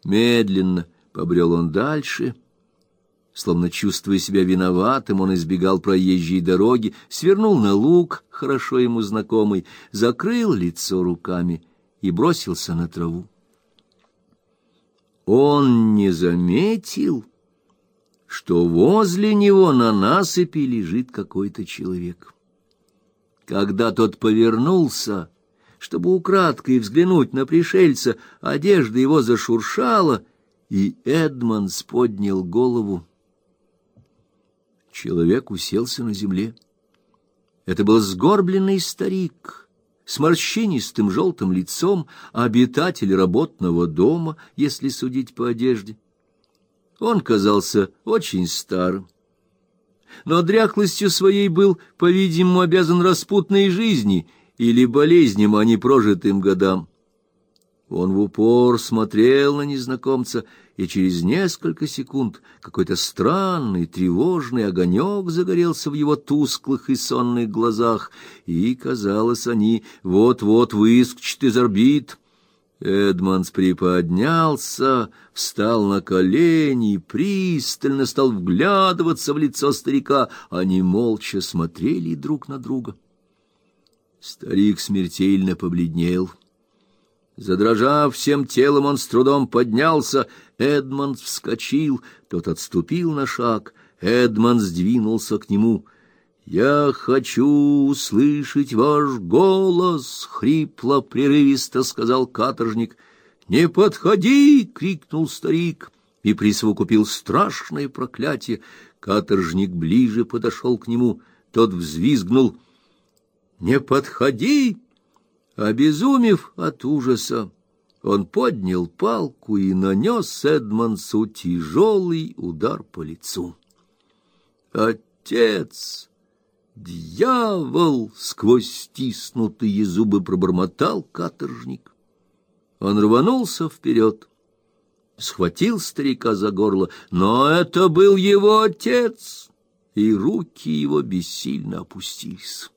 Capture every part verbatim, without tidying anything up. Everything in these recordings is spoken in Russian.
Медленно побрел он дальше. Словно чувствуя себя виноватым, он избегал проезжей дороги, свернул на луг, хорошо ему знакомый, закрыл лицо руками и бросился на траву. Он не заметил, что возле него на насыпи лежит какой-то человек. Когда тот повернулся, чтобы украдкой взглянуть на пришельца, одежда его зашуршала, и Эдмондс поднял голову. Человек уселся на земле. Это был сгорбленный старик с морщинистым желтым лицом, обитатель работного дома, если судить по одежде. Он казался очень старым, но дряхлостью своей был, по-видимому, обязан распутной жизни или болезням, а не прожитым годам. Он в упор смотрел на незнакомца, и через несколько секунд какой-то странный, тревожный огонек загорелся в его тусклых и сонных глазах, и, казалось, они вот-вот выскочат из орбит. Эдмондс приподнялся, встал на колени и пристально стал вглядываться в лицо старика. Они молча смотрели друг на друга. Старик смертельно побледнел. Задрожав всем телом, он с трудом поднялся. Эдмондс вскочил, тот отступил на шаг. Эдмондс двинулся к нему. «Я хочу услышать ваш голос!» — хрипло, прерывисто сказал каторжник. «Не подходи!» — крикнул старик и присовокупил страшное проклятие. Каторжник ближе подошел к нему. Тот взвизгнул. «Не подходи!» Обезумев от ужаса, он поднял палку и нанес Эдмондсу тяжелый удар по лицу. «Отец! Дьявол!» — сквозь стиснутые зубы пробормотал каторжник. Он рванулся вперед, схватил старика за горло, но это был его отец, и руки его бессильно опустились.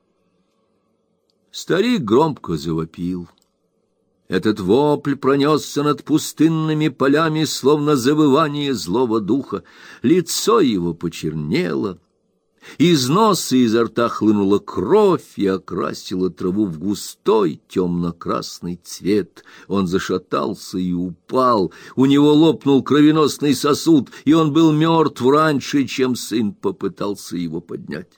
Старик громко завопил. Этот вопль пронесся над пустынными полями, словно завывание злого духа. Лицо его почернело, из носа и изо рта хлынула кровь и окрасила траву в густой темно-красный цвет. Он зашатался и упал, у него лопнул кровеносный сосуд, и он был мертв раньше, чем сын попытался его поднять.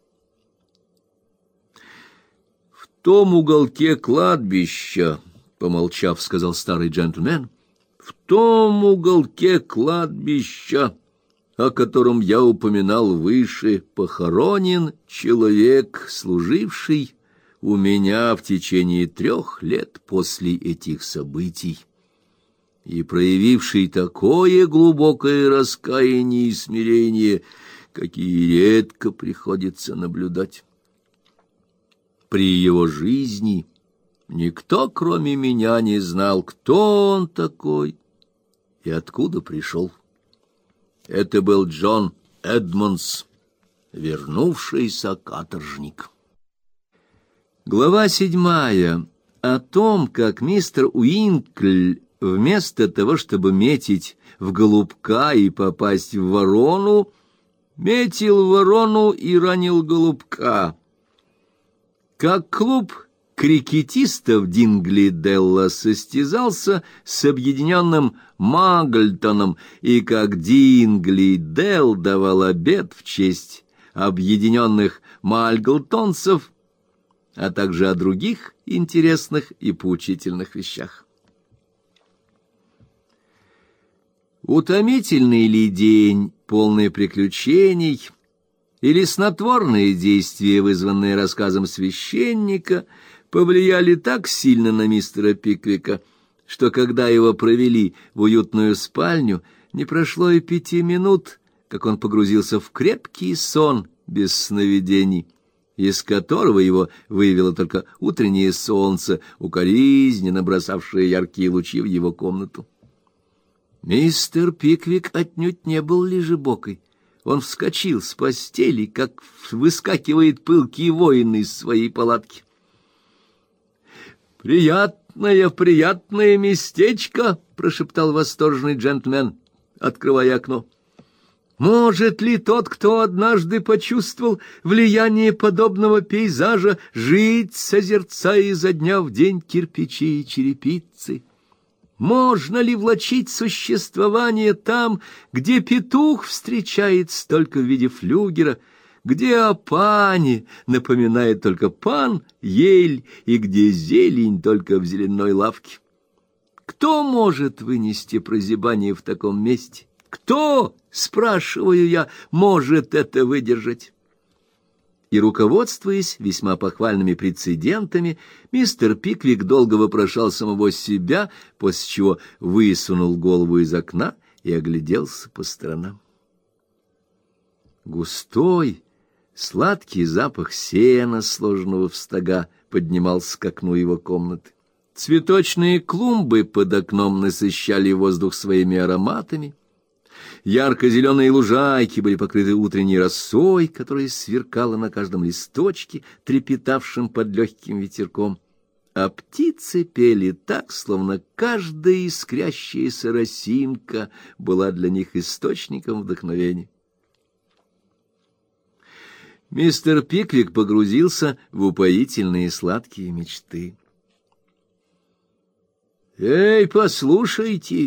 В том уголке кладбища, помолчав, сказал старый джентльмен, в том уголке кладбища, о котором я упоминал выше, похоронен человек, служивший у меня в течение трех лет после этих событий и проявивший такое глубокое раскаяние и смирение, какие редко приходится наблюдать. При его жизни никто, кроме меня, не знал, кто он такой и откуда пришел. Это был Джон Эдмондс, вернувшийся каторжник. Глава седьмая. О том, как мистер Уинкль, вместо того, чтобы метить в голубка и попасть в ворону, метил ворону и ранил голубка. Как клуб крикетистов Дингли-Делла состязался с объединенным Магльтоном, и как Дингли-Делл давал обед в честь объединенных Мальглтонцев, а также о других интересных и поучительных вещах. Утомительный ли день, полный приключений, или снотворные действия, вызванные рассказом священника, повлияли так сильно на мистера Пиквика, что когда его провели в уютную спальню, не прошло и пяти минут, как он погрузился в крепкий сон без сновидений, из которого его вывело только утреннее солнце, укоризненно бросавшее яркие лучи в его комнату. Мистер Пиквик отнюдь не был лежебокой. Он вскочил с постели, как выскакивает пылкий воин из своей палатки. «Приятно приятное, приятное местечко, — прошептал восторженный джентльмен, открывая окно. Может ли тот, кто однажды почувствовал влияние подобного пейзажа, жить, созерцая изо дня в день кирпичи и черепицы? Можно ли влачить существование там, где петух встречается только в виде флюгера, где о пане напоминает только пан ель и где зелень только в зеленой лавке? Кто может вынести прозябание в таком месте? Кто, спрашиваю я, может это выдержать? И, руководствуясь весьма похвальными прецедентами, мистер Пиквик долго вопрошал самого себя, после чего высунул голову из окна и огляделся по сторонам. Густой, сладкий запах сена, сложенного в стога, поднимался к окну его комнаты. Цветочные клумбы под окном насыщали воздух своими ароматами. Ярко-зеленые лужайки были покрыты утренней росой, которая сверкала на каждом листочке, трепетавшем под легким ветерком. А птицы пели так, словно каждая искрящаяся росинка была для них источником вдохновения. Мистер Пиквик погрузился в упоительные сладкие мечты. «Эй, послушайте!»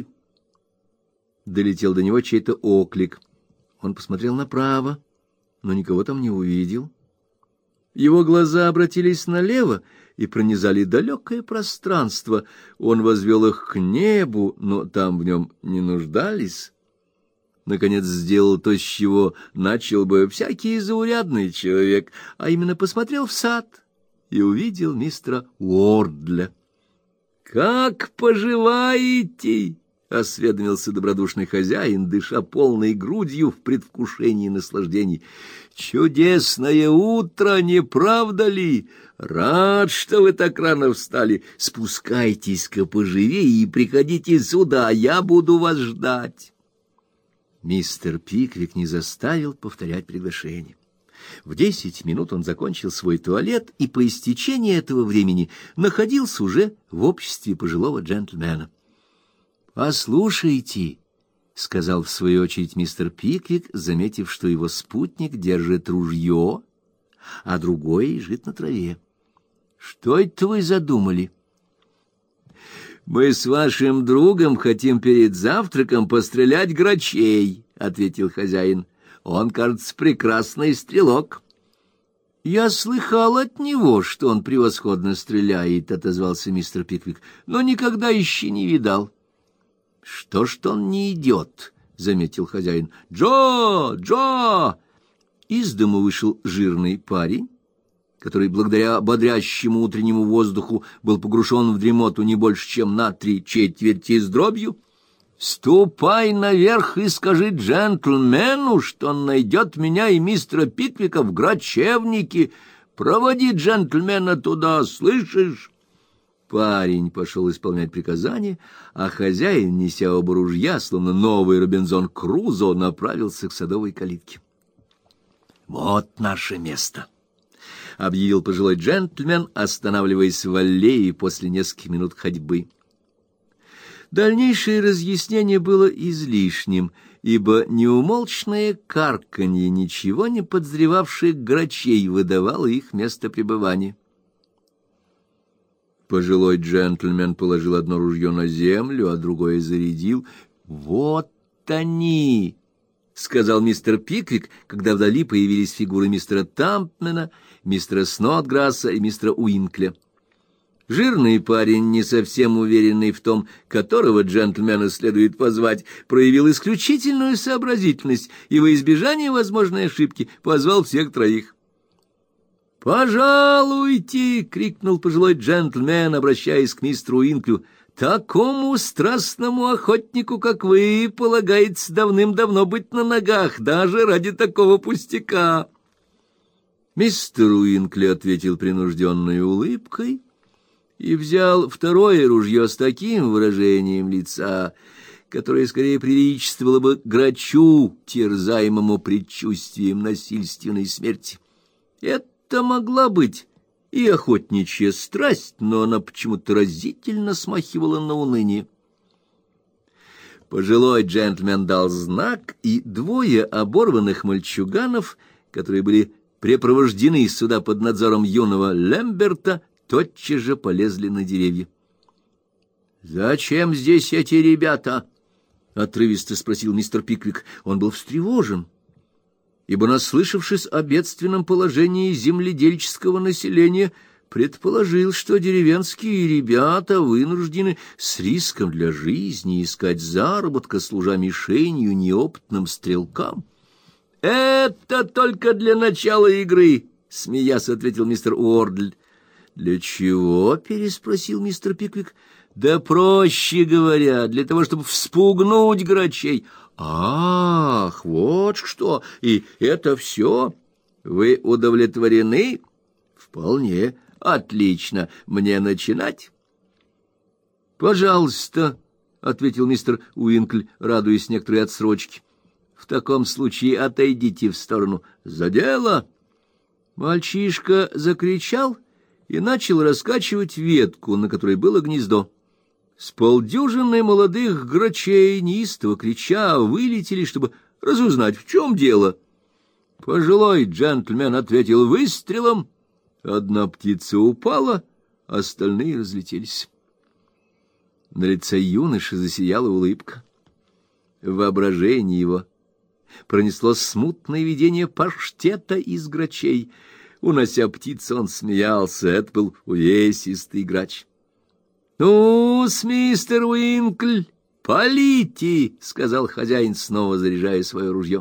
Долетел до него чей-то оклик. Он посмотрел направо, но никого там не увидел. Его глаза обратились налево и пронизали далекое пространство. Он возвел их к небу, но там в нем не нуждались. Наконец сделал то, с чего начал бы всякий заурядный человек, а именно посмотрел в сад и увидел мистера Уордля. «Как поживаете?» — осведомился добродушный хозяин, дыша полной грудью в предвкушении наслаждений. «Чудесное утро, не правда ли? Рад, что вы так рано встали. Спускайтесь-ка поживее и приходите сюда, я буду вас ждать». Мистер Пиквик не заставил повторять приглашение. В десять минут он закончил свой туалет и по истечении этого времени находился уже в обществе пожилого джентльмена. «Послушайте», — сказал в свою очередь мистер Пиквик, заметив, что его спутник держит ружье, а другой лежит на траве. «Что это вы задумали?» «Мы с вашим другом хотим перед завтраком пострелять грачей», — ответил хозяин. «Он, кажется, прекрасный стрелок». «Я слыхал от него, что он превосходно стреляет», — отозвался мистер Пиквик, — «но никогда еще не видал». «Что ж он не идет?» — заметил хозяин. «Джо! Джо!» Из дому вышел жирный парень, который благодаря бодрящему утреннему воздуху был погружен в дремоту не больше, чем на три четверти с дробью. «Ступай наверх и скажи джентльмену, что он найдет меня и мистера Пиквика в Грачевнике. Проводи джентльмена туда, слышишь?» Парень пошел исполнять приказание, а хозяин, неся оба ружья, словно новый Робинзон Крузо, направился к садовой калитке. «Вот наше место», — объявил пожилой джентльмен, останавливаясь в аллее после нескольких минут ходьбы. Дальнейшее разъяснение было излишним, ибо неумолчное карканье ничего не подозревавших грачей выдавало их место пребывания. Пожилой джентльмен положил одно ружье на землю, а другое зарядил. «Вот они!» — сказал мистер Пиквик, когда вдали появились фигуры мистера Тампмена, мистера Снотграсса и мистера Уинкля. Жирный парень, не совсем уверенный в том, которого джентльмена следует позвать, проявил исключительную сообразительность и во избежание возможной ошибки позвал всех троих. «Пожалуйте!» — крикнул пожилой джентльмен, обращаясь к мистеру Уинклю. «Такому страстному охотнику, как вы, полагается давным-давно быть на ногах, даже ради такого пустяка». Мистер Уинкли ответил принужденной улыбкой и взял второе ружье с таким выражением лица, которое скорее приличествовало бы грачу, терзаемому предчувствием насильственной смерти. Это могла быть и охотничья страсть, но она почему-то разительно смахивала на уныние. Пожилой джентльмен дал знак, и двое оборванных мальчуганов, которые были препровождены сюда под надзором юного Лемберта, тотчас же полезли на деревья. «Зачем здесь эти ребята?» — отрывисто спросил мистер Пиквик. Он был встревожен, ибо, наслышавшись о бедственном положении земледельческого населения, предположил, что деревенские ребята вынуждены с риском для жизни искать заработка, служа мишенью неопытным стрелкам. «Это только для начала игры», — смеясь ответил мистер Уордль. «Для чего?» — переспросил мистер Пиквик. «Да проще говоря, для того, чтобы вспугнуть грачей». «Ах, вот что! И это все? Вы удовлетворены?» «Вполне. Отлично. Мне начинать?» «Пожалуйста», — ответил мистер Уинкль, радуясь некоторой отсрочке. «В таком случае отойдите в сторону. За дело!» Мальчишка закричал и начал раскачивать ветку, на которой было гнездо. С полдюжины молодых грачей, неистово крича, вылетели, чтобы разузнать, в чем дело. Пожилой джентльмен ответил выстрелом. Одна птица упала, остальные разлетелись. На лице юноши засияла улыбка. В воображении его пронеслось смутное видение паштета из грачей. Унося птицу, он смеялся. Это был увесистый грач. «Ну-с, мистер Уинкль, полите!» — сказал хозяин, снова заряжая свое ружье.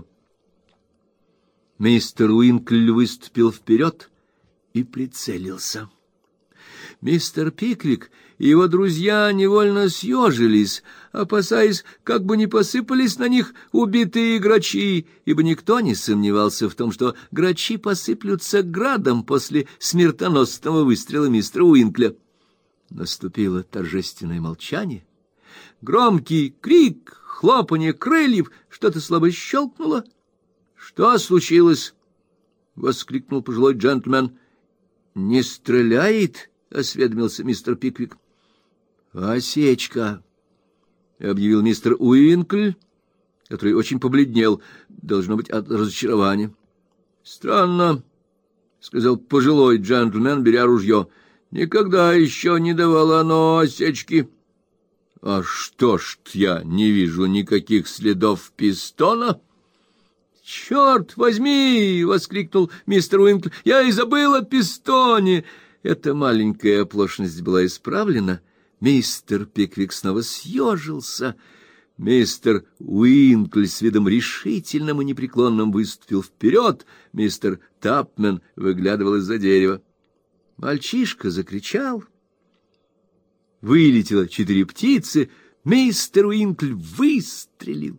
Мистер Уинкль выступил вперед и прицелился. Мистер Пиквик и его друзья невольно съежились, опасаясь, как бы не посыпались на них убитые грачи, ибо никто не сомневался в том, что грачи посыплются градом после смертоносного выстрела мистера Уинкля. Наступило торжественное молчание. Громкий крик, хлопанье крыльев, что-то слабо щелкнуло. «Что случилось?» — воскликнул пожилой джентльмен. «Не стреляет?» — осведомился мистер Пиквик. «Осечка», — объявил мистер Уинкль, который очень побледнел, должно быть, от разочарования. «Странно», — сказал пожилой джентльмен, беря ружье. «Никогда еще не давало оно осечки». «А что ж я не вижу никаких следов пистона?» «Черт возьми!» — воскликнул мистер Уинкль. «Я и забыл о пистоне!» Эта маленькая оплошность была исправлена. Мистер Пиквик снова съежился. Мистер Уинкль с видом решительным и непреклонным выступил вперед. Мистер Тапмен выглядывал из-за дерева. Мальчишка закричал. Вылетело четыре птицы. Мистер Уинкль выстрелил.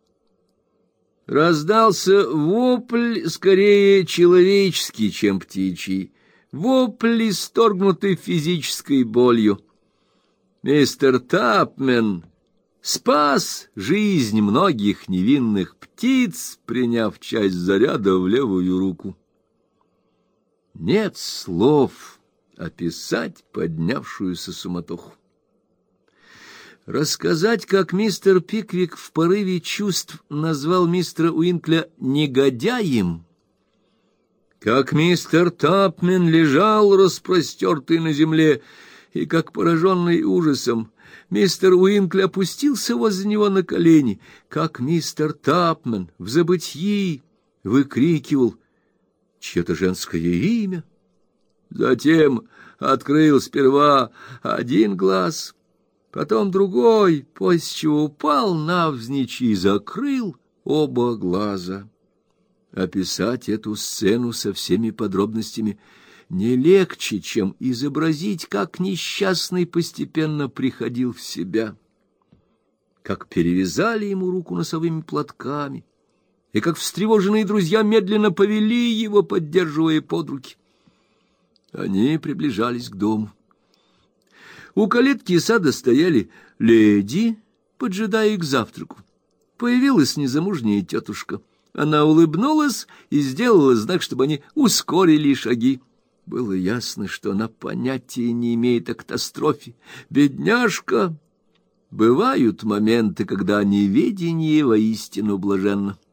Раздался вопль, скорее человеческий, чем птичий. Вопль, исторгнутый физической болью. Мистер Тапмен спас жизнь многих невинных птиц, приняв часть заряда в левую руку. Нет слов описать поднявшуюся суматоху. Рассказать, как мистер Пиквик в порыве чувств назвал мистера Уинкля негодяем, как мистер Тапмен лежал распростертый на земле, и как, пораженный ужасом, мистер Уинкль опустился возле него на колени, как мистер Тапмен в забытьи выкрикивал чье-то женское имя, затем открыл сперва один глаз, потом другой, после чего упал навзничь и закрыл оба глаза. Описать эту сцену со всеми подробностями не легче, чем изобразить, как несчастный постепенно приходил в себя, как перевязали ему руку носовыми платками, и как встревоженные друзья медленно повели его, поддерживая под руки. Они приближались к дому. У калитки сада стояли леди, поджидая их к завтраку. Появилась незамужняя тетушка. Она улыбнулась и сделала знак, чтобы они ускорили шаги. Было ясно, что она понятия не имеет о катастрофе. Бедняжка! Бывают моменты, когда неведение воистину блаженно.